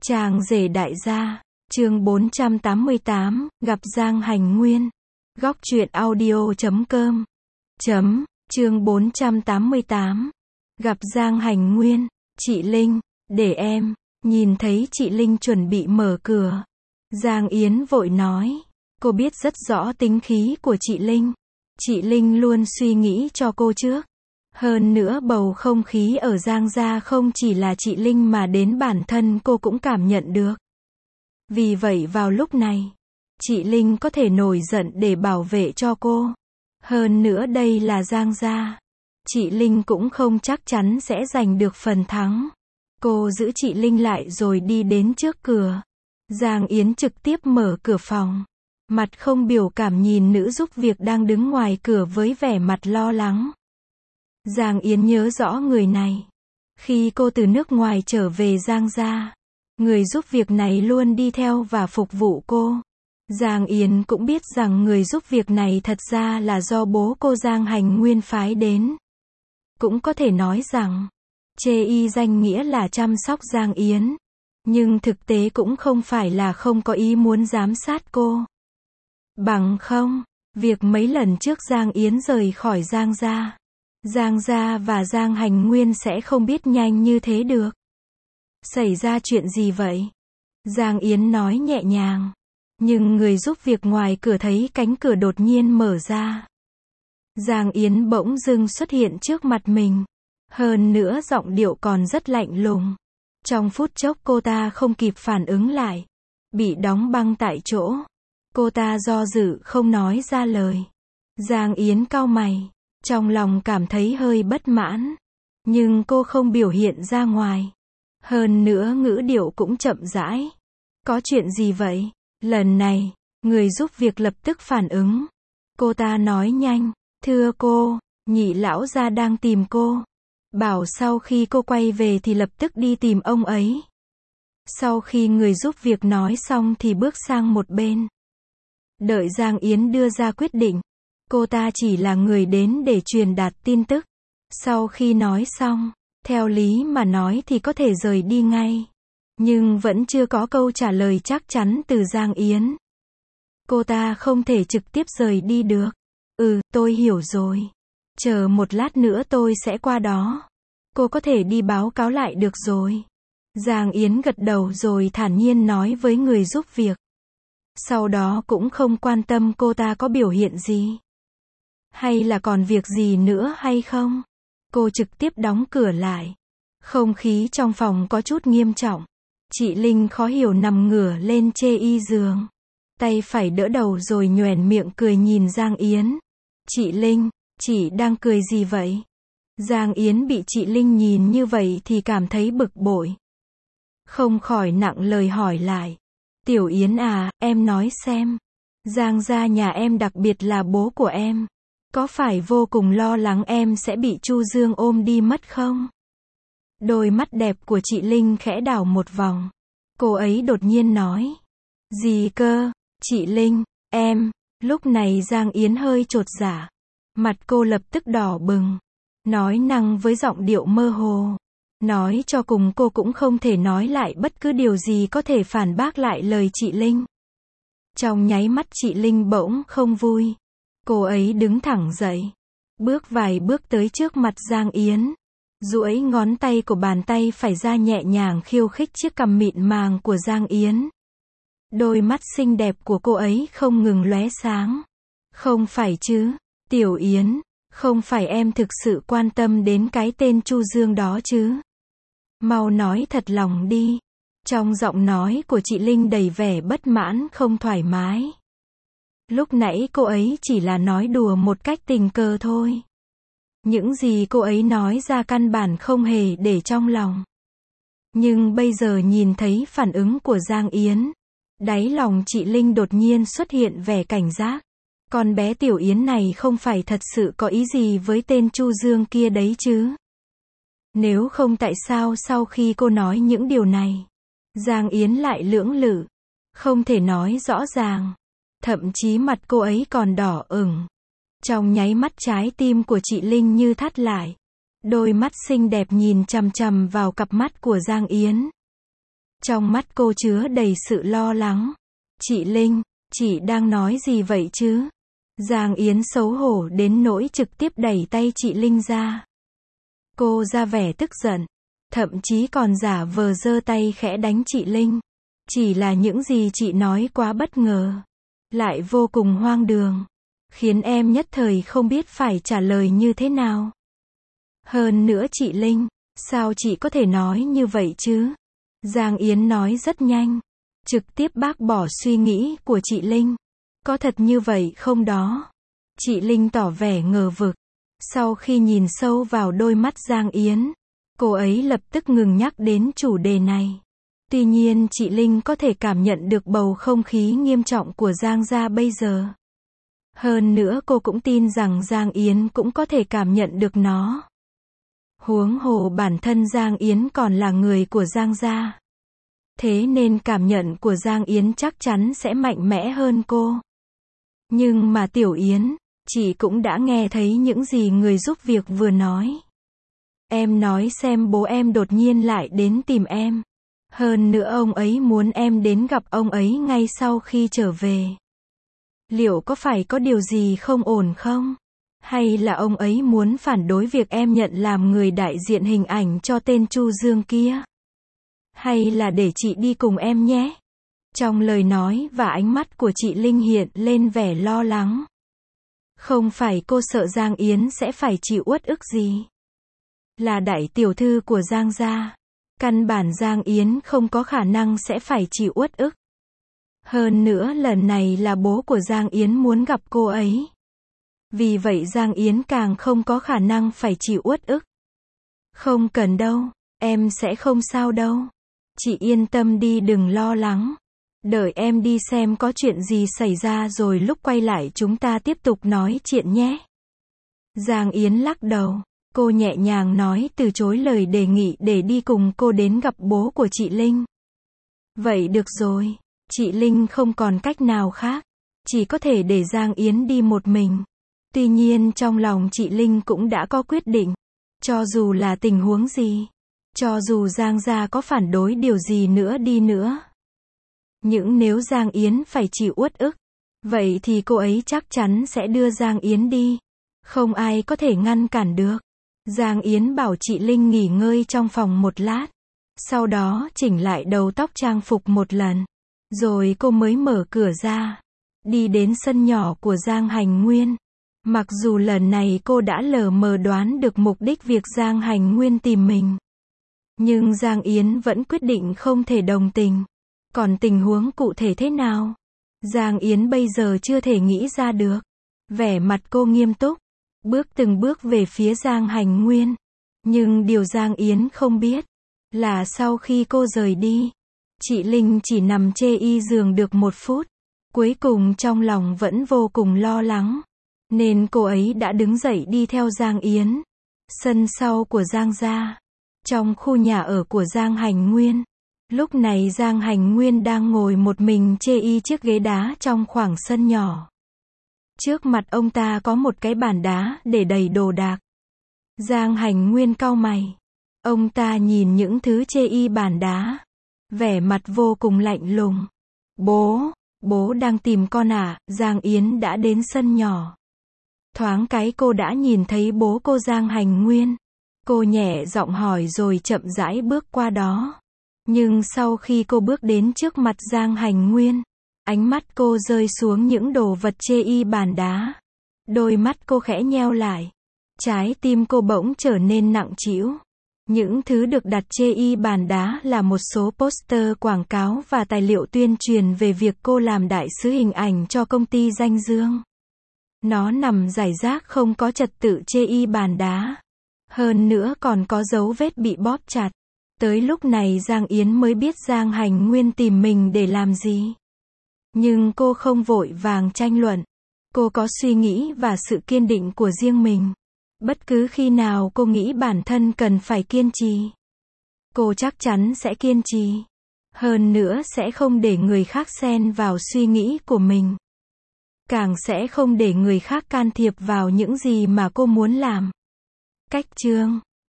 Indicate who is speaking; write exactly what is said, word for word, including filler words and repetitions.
Speaker 1: Chàng rể đại gia, chương bốn trăm tám mươi tám, gặp Giang Hành Nguyên. Góc truyện audio chấm com. Chấm, chương bốn trăm tám mươi tám. Gặp Giang Hành Nguyên, chị Linh, để em, nhìn thấy chị Linh chuẩn bị mở cửa. Giang Yến vội nói, cô biết rất rõ tính khí của chị Linh. Chị Linh luôn suy nghĩ cho cô trước. Hơn nữa bầu không khí ở Giang gia không chỉ là chị Linh mà đến bản thân cô cũng cảm nhận được. Vì vậy vào lúc này, chị Linh có thể nổi giận để bảo vệ cho cô. Hơn nữa đây là Giang gia. Chị Linh cũng không chắc chắn sẽ giành được phần thắng. Cô giữ chị Linh lại rồi đi đến trước cửa. Giang Yến trực tiếp mở cửa phòng. Mặt không biểu cảm nhìn nữ giúp việc đang đứng ngoài cửa với vẻ mặt lo lắng. Giang Yến nhớ rõ người này. Khi cô từ nước ngoài trở về Giang gia, người giúp việc này luôn đi theo và phục vụ cô. Giang Yến cũng biết rằng người giúp việc này thật ra là do bố cô Giang Hành Nguyên phái đến. Cũng có thể nói rằng, chê y danh nghĩa là chăm sóc Giang Yến. Nhưng thực tế cũng không phải là không có ý muốn giám sát cô. Bằng không, việc mấy lần trước Giang Yến rời khỏi Giang gia, Giang gia và Giang Hành Nguyên sẽ không biết nhanh như thế được. Xảy ra chuyện gì vậy? Giang Yến nói nhẹ nhàng. Nhưng người giúp việc ngoài cửa thấy cánh cửa đột nhiên mở ra. Giang Yến bỗng dưng xuất hiện trước mặt mình. Hơn nữa giọng điệu còn rất lạnh lùng. Trong phút chốc cô ta không kịp phản ứng lại. Bị đóng băng tại chỗ. Cô ta do dự không nói ra lời. Giang Yến cau mày. Trong lòng cảm thấy hơi bất mãn. Nhưng cô không biểu hiện ra ngoài. Hơn nữa ngữ điệu cũng chậm rãi. Có chuyện gì vậy? Lần này, người giúp việc lập tức phản ứng. Cô ta nói nhanh, thưa cô, nhị lão gia đang tìm cô. Bảo sau khi cô quay về thì lập tức đi tìm ông ấy. Sau khi người giúp việc nói xong thì bước sang một bên. Đợi Giang Yến đưa ra quyết định. Cô ta chỉ là người đến để truyền đạt tin tức. Sau khi nói xong, theo lý mà nói thì có thể rời đi ngay. Nhưng vẫn chưa có câu trả lời chắc chắn từ Giang Yến. Cô ta không thể trực tiếp rời đi được. Ừ, tôi hiểu rồi. Chờ một lát nữa tôi sẽ qua đó. Cô có thể đi báo cáo lại được rồi. Giang Yến gật đầu rồi thản nhiên nói với người giúp việc. Sau đó cũng không quan tâm cô ta có biểu hiện gì. Hay là còn việc gì nữa hay không? Cô trực tiếp đóng cửa lại. Không khí trong phòng có chút nghiêm trọng. Chị Linh khó hiểu nằm ngửa lên chê y giường. Tay phải đỡ đầu rồi nhoẻn miệng cười nhìn Giang Yến. Chị Linh, chị đang cười gì vậy? Giang Yến bị chị Linh nhìn như vậy thì cảm thấy bực bội. Không khỏi nặng lời hỏi lại. Tiểu Yến à, em nói xem. Giang gia nhà em đặc biệt là bố của em. Có phải vô cùng lo lắng em sẽ bị Chu Dương ôm đi mất không? Đôi mắt đẹp của chị Linh khẽ đảo một vòng. Cô ấy đột nhiên nói. Gì cơ? Chị Linh, em. Lúc này Giang Yến hơi chột dạ. Mặt cô lập tức đỏ bừng. Nói năng với giọng điệu mơ hồ. Nói cho cùng cô cũng không thể nói lại bất cứ điều gì có thể phản bác lại lời chị Linh. Trong nháy mắt chị Linh bỗng không vui. Cô ấy đứng thẳng dậy. Bước vài bước tới trước mặt Giang Yến. Duỗi ngón tay của bàn tay phải ra nhẹ nhàng khiêu khích chiếc cằm mịn màng của Giang Yến. Đôi mắt xinh đẹp của cô ấy không ngừng lóe sáng. Không phải chứ, Tiểu Yến, không phải em thực sự quan tâm đến cái tên Chu Dương đó chứ? Mau nói thật lòng đi. Trong giọng nói của chị Linh đầy vẻ bất mãn không thoải mái. Lúc nãy cô ấy chỉ là nói đùa một cách tình cờ thôi. Những gì cô ấy nói ra căn bản không hề để trong lòng. Nhưng bây giờ nhìn thấy phản ứng của Giang Yến, đáy lòng chị Linh đột nhiên xuất hiện vẻ cảnh giác. Con bé Tiểu Yến này không phải thật sự có ý gì với tên Chu Dương kia đấy chứ? Nếu không tại sao sau khi cô nói những điều này, Giang Yến lại lưỡng lự, không thể nói rõ ràng. Thậm chí mặt cô ấy còn đỏ ửng. Trong nháy mắt trái tim của chị Linh như thắt lại. Đôi mắt xinh đẹp nhìn chằm chằm vào cặp mắt của Giang Yến. Trong mắt cô chứa đầy sự lo lắng. Chị Linh, chị đang nói gì vậy chứ? Giang Yến xấu hổ đến nỗi trực tiếp đẩy tay chị Linh ra. Cô ra vẻ tức giận, thậm chí còn giả vờ giơ tay khẽ đánh chị Linh. Chỉ là những gì chị nói quá bất ngờ, lại vô cùng hoang đường, khiến em nhất thời không biết phải trả lời như thế nào. Hơn nữa chị Linh, sao chị có thể nói như vậy chứ? Giang Yến nói rất nhanh, trực tiếp bác bỏ suy nghĩ của chị Linh. Có thật như vậy không đó? Chị Linh tỏ vẻ ngờ vực. Sau khi nhìn sâu vào đôi mắt Giang Yến, cô ấy lập tức ngừng nhắc đến chủ đề này. Tuy nhiên chị Linh có thể cảm nhận được bầu không khí nghiêm trọng của Giang gia bây giờ. Hơn nữa cô cũng tin rằng Giang Yến cũng có thể cảm nhận được nó. Huống hồ bản thân Giang Yến còn là người của Giang gia. Thế nên cảm nhận của Giang Yến chắc chắn sẽ mạnh mẽ hơn cô. Nhưng mà Tiểu Yến, chị cũng đã nghe thấy những gì người giúp việc vừa nói. Em nói xem bố em đột nhiên lại đến tìm em. Hơn nữa ông ấy muốn em đến gặp ông ấy ngay sau khi trở về. Liệu có phải có điều gì không ổn không? Hay là ông ấy muốn phản đối việc em nhận làm người đại diện hình ảnh cho tên Chu Dương kia? Hay là để chị đi cùng em nhé? Trong lời nói và ánh mắt của chị Linh hiện lên vẻ lo lắng. Không phải cô sợ Giang Yến sẽ phải chịu uất ức gì. Là đại tiểu thư của Giang gia. Căn bản Giang Yến không có khả năng sẽ phải chịu uất ức. Hơn nữa lần này là bố của Giang Yến muốn gặp cô ấy. Vì vậy Giang Yến càng không có khả năng phải chịu uất ức. Không cần đâu, em sẽ không sao đâu. Chị yên tâm đi, đừng lo lắng. Đợi em đi xem có chuyện gì xảy ra rồi lúc quay lại chúng ta tiếp tục nói chuyện nhé. Giang Yến lắc đầu. Cô nhẹ nhàng nói từ chối lời đề nghị để đi cùng cô đến gặp bố của chị Linh. Vậy được rồi, chị Linh không còn cách nào khác, chỉ có thể để Giang Yến đi một mình. Tuy nhiên trong lòng chị Linh cũng đã có quyết định, cho dù là tình huống gì, cho dù Giang gia có phản đối điều gì nữa đi nữa. Nhưng nếu Giang Yến phải chịu uất ức, vậy thì cô ấy chắc chắn sẽ đưa Giang Yến đi. Không ai có thể ngăn cản được. Giang Yến bảo chị Linh nghỉ ngơi trong phòng một lát. Sau đó chỉnh lại đầu tóc trang phục một lần. Rồi cô mới mở cửa ra. Đi đến sân nhỏ của Giang Hành Nguyên. Mặc dù lần này cô đã lờ mờ đoán được mục đích việc Giang Hành Nguyên tìm mình. Nhưng Giang Yến vẫn quyết định không thể đồng tình. Còn tình huống cụ thể thế nào? Giang Yến bây giờ chưa thể nghĩ ra được. Vẻ mặt cô nghiêm túc. Bước từng bước về phía Giang Hành Nguyên. Nhưng điều Giang Yến không biết là sau khi cô rời đi, chị Linh chỉ nằm chê y giường được một phút. Cuối cùng trong lòng vẫn vô cùng lo lắng. Nên cô ấy đã đứng dậy đi theo Giang Yến. Sân sau của Giang gia. Trong khu nhà ở của Giang Hành Nguyên. Lúc này Giang Hành Nguyên đang ngồi một mình chê y chiếc ghế đá trong khoảng sân nhỏ. Trước mặt ông ta có một cái bàn đá để đầy đồ đạc. Giang Hành Nguyên cau mày. Ông ta nhìn những thứ chê y bàn đá. Vẻ mặt vô cùng lạnh lùng. Bố, bố đang tìm con à? Giang Yến đã đến sân nhỏ. Thoáng cái cô đã nhìn thấy bố cô Giang Hành Nguyên. Cô nhẹ giọng hỏi rồi chậm rãi bước qua đó. Nhưng sau khi cô bước đến trước mặt Giang Hành Nguyên, ánh mắt cô rơi xuống những đồ vật chê y bàn đá. Đôi mắt cô khẽ nheo lại. Trái tim cô bỗng trở nên nặng trĩu. Những thứ được đặt chê y bàn đá là một số poster quảng cáo và tài liệu tuyên truyền về việc cô làm đại sứ hình ảnh cho công ty Danh Dương. Nó nằm rải rác không có trật tự chê y bàn đá. Hơn nữa còn có dấu vết bị bóp chặt. Tới lúc này Giang Yến mới biết Giang Hành Nguyên tìm mình để làm gì. Nhưng cô không vội vàng tranh luận. Cô có suy nghĩ và sự kiên định của riêng mình. Bất cứ khi nào cô nghĩ bản thân cần phải kiên trì, cô chắc chắn sẽ kiên trì. Hơn nữa sẽ không để người khác xen vào suy nghĩ của mình. Càng sẽ không để người khác can thiệp vào những gì mà cô muốn làm. Cách chương